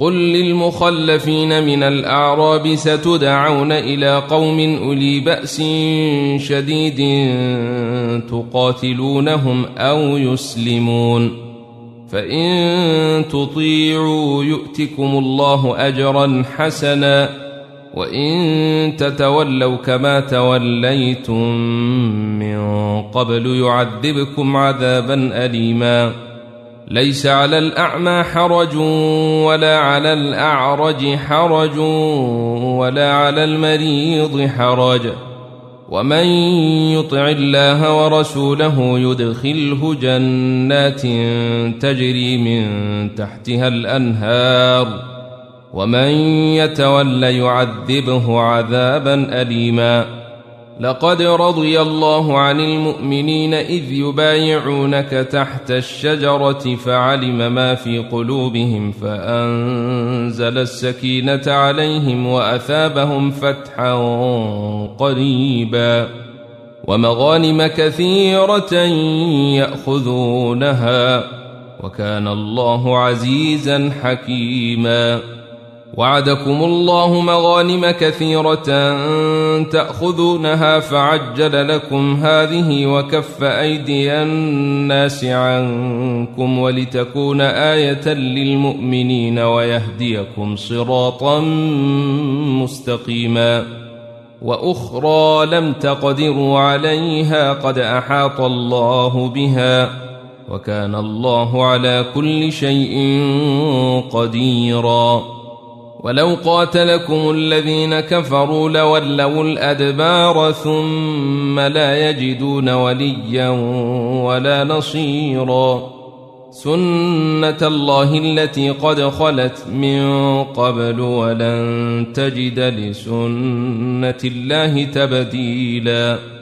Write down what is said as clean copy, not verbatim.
قل للمخلفين من الأعراب ستدعون إلى قوم أولي بأس شديد تقاتلونهم أو يسلمون، فإن تطيعوا يؤتكم الله أجرا حسنا، وإن تتولوا كما توليتم من قبل يعذبكم عذابا أليما. ليس على الأعمى حرج ولا على الأعرج حرج ولا على المريض حرج، ومن يطع الله ورسوله يدخله جنات تجري من تحتها الأنهار، ومن يتولى يعذبه عذابا أليما. لقد رضي الله عن المؤمنين إذ يبايعونك تحت الشجرة فعلم ما في قلوبهم فأنزل السكينة عليهم وأثابهم فتحا قريبا ومغانم كثيرة يأخذونها، وكان الله عزيزا حكيما. وعدكم الله مغانم كثيرة تأخذونها فعجل لكم هذه وكف أيدي الناس عنكم ولتكون آية للمؤمنين ويهديكم صراطا مستقيما. وأخرى لم تقدروا عليها قد أحاط الله بها، وكان الله على كل شيء قديرا. ولو قاتلكم الذين كفروا لولوا الأدبار ثم لا يجدون وليا ولا نصيرا. سنة الله التي قد خلت من قبل ولن تجد لسنة الله تبديلا.